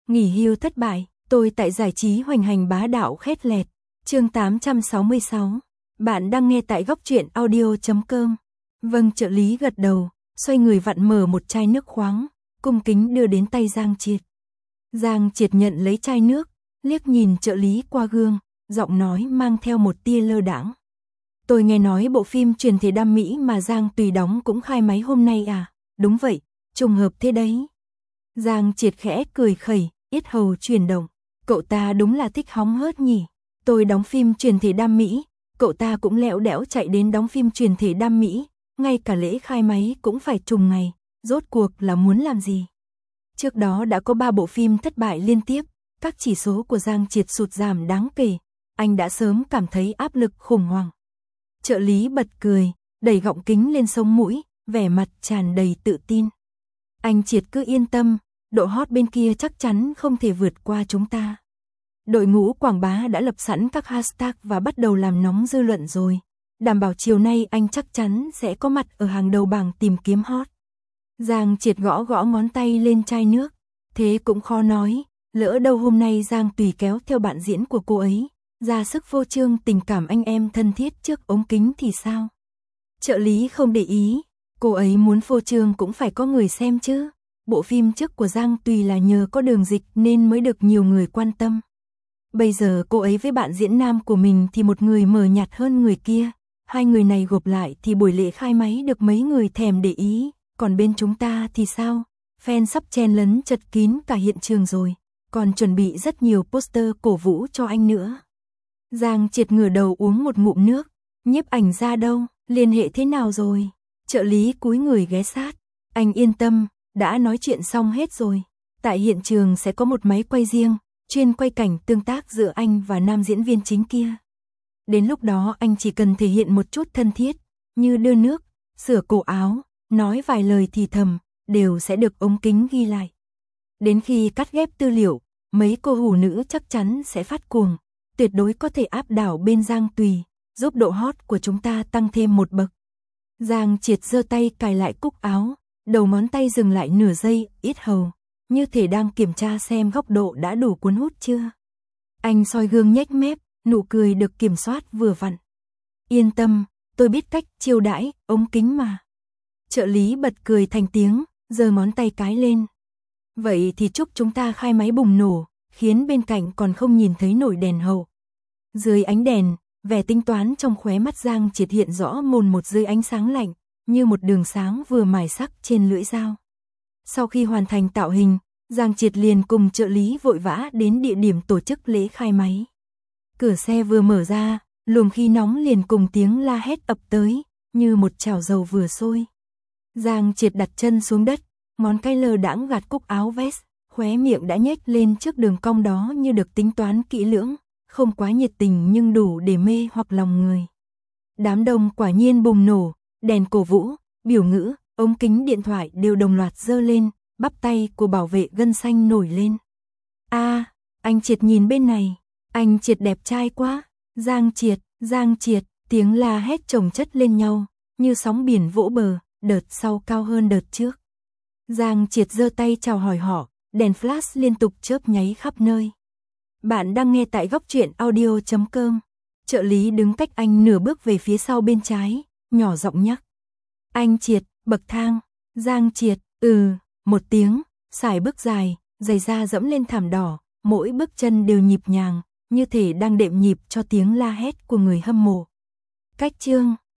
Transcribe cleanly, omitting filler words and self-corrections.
Nghỉ hưu thất bại, tôi tại giải trí hoành hành bá đạo khét lẹt. Chương 866. Bạn đang nghe tại góc truyện audio.com. Vâng, trợ lý gật đầu, xoay người vặn mở một chai nước khoáng, cung kính đưa đến tay Giang Triệt. Giang Triệt nhận lấy chai nước, liếc nhìn trợ lý qua gương, giọng nói mang theo một tia lơ đãng. Tôi nghe nói bộ phim truyền thể đam mỹ mà Giang Tùy đóng cũng khai máy hôm nay à? Đúng vậy, trùng hợp thế đấy. Giang Triệt khẽ cười khẩy, yết hầu chuyển động. Cậu ta đúng là thích hóng hớt nhỉ. Tôi đóng phim truyền thể đam mỹ, cậu ta cũng lẽo đẽo chạy đến đóng phim truyền thể đam mỹ, ngay cả lễ khai máy cũng phải trùng ngày, rốt cuộc là muốn làm gì? Trước đó đã có 3 bộ phim thất bại liên tiếp, các chỉ số của Giang Triệt sụt giảm đáng kể, anh đã sớm cảm thấy áp lực khủng hoảng. Trợ lý bật cười, đẩy gọng kính lên sống mũi, vẻ mặt tràn đầy tự tin. Anh Triệt cứ yên tâm, độ hot bên kia chắc chắn không thể vượt qua chúng ta. Đội ngũ quảng bá đã lập sẵn các hashtag và bắt đầu làm nóng dư luận rồi. Đảm bảo chiều nay anh chắc chắn sẽ có mặt ở hàng đầu bảng tìm kiếm hot. Giang Triệt gõ gõ ngón tay lên chai nước. Thế cũng khó nói, lỡ đâu hôm nay Giang Tùy kéo theo bạn diễn của cô ấy, ra sức phô trương tình cảm anh em thân thiết trước ống kính thì sao? Trợ lý không để ý, cô ấy muốn phô trương cũng phải có người xem chứ. Bộ phim trước của Giang Tùy là nhờ có Đường Dịch nên mới được nhiều người quan tâm. Bây giờ cô ấy với bạn diễn nam của mình thì một người mờ nhạt hơn người kia. Hai người này gộp lại thì buổi lễ khai máy được mấy người thèm để ý. Còn bên chúng ta thì sao? Fan sắp chen lấn chật kín cả hiện trường rồi. Còn chuẩn bị rất nhiều poster cổ vũ cho anh nữa. Giang Triệt ngửa đầu uống một ngụm nước. Nhiếp ảnh ra đâu? Liên hệ thế nào rồi? Trợ lý cúi người ghé sát. Anh yên tâm, đã nói chuyện xong hết rồi. Tại hiện trường sẽ có một máy quay riêng, chuyên quay cảnh tương tác giữa anh và nam diễn viên chính kia. Đến lúc đó anh chỉ cần thể hiện một chút thân thiết, như đưa nước, sửa cổ áo, nói vài lời thì thầm, đều sẽ được ống kính ghi lại. Đến khi cắt ghép tư liệu, mấy cô hủ nữ chắc chắn sẽ phát cuồng, tuyệt đối có thể áp đảo bên Giang Tùy, giúp độ hot của chúng ta tăng thêm một bậc. Giang Triệt giơ tay cài lại cúc áo, đầu ngón tay dừng lại nửa giây, yết hầu, như thể đang kiểm tra xem góc độ đã đủ cuốn hút chưa. Anh soi gương nhếch mép, nụ cười được kiểm soát vừa vặn. Yên tâm, tôi biết cách chiêu đãi ống kính mà. Trợ lý bật cười thành tiếng, giơ ngón tay cái lên. Vậy thì chúc chúng ta khai máy bùng nổ, khiến bên cạnh còn không nhìn thấy nổi đèn hậu. Dưới ánh đèn, vẻ tính toán trong khóe mắt Giang Triệt hiện rõ mồn một dưới ánh sáng lạnh, như một đường sáng vừa mài sắc trên lưỡi dao. Sau khi hoàn thành tạo hình, Giang Triệt liền cùng trợ lý vội vã đến địa điểm tổ chức lễ khai máy. Cửa xe vừa mở ra, luồng khí nóng liền cùng tiếng la hét ập tới, như một chảo dầu vừa sôi. Giang Triệt đặt chân xuống đất, ngón cái lơ đãng gạt cúc áo vest, khóe miệng đã nhếch lên trước đường cong đó như được tính toán kỹ lưỡng, không quá nhiệt tình nhưng đủ để mê hoặc lòng người. Đám đông quả nhiên bùng nổ, đèn cổ vũ, biểu ngữ, ống kính điện thoại đều đồng loạt giơ lên, bắp tay của bảo vệ gân xanh nổi lên. Anh Triệt nhìn bên này, anh Triệt đẹp trai quá, Giang Triệt, tiếng la hét chồng chất lên nhau, như sóng biển vỗ bờ, đợt sau cao hơn đợt trước. Giang Triệt giơ tay chào hỏi họ, đèn flash liên tục chớp nháy khắp nơi. Bạn đang nghe tại góc truyện audio.com. Trợ lý đứng cách anh nửa bước về phía sau bên trái, nhỏ giọng nhắc. Anh Triệt, bậc thang. Giang Triệt, một tiếng, sải bước dài, giày da dẫm lên thảm đỏ, mỗi bước chân đều nhịp nhàng, như thể đang đệm nhịp cho tiếng la hét của người hâm mộ. Cách chương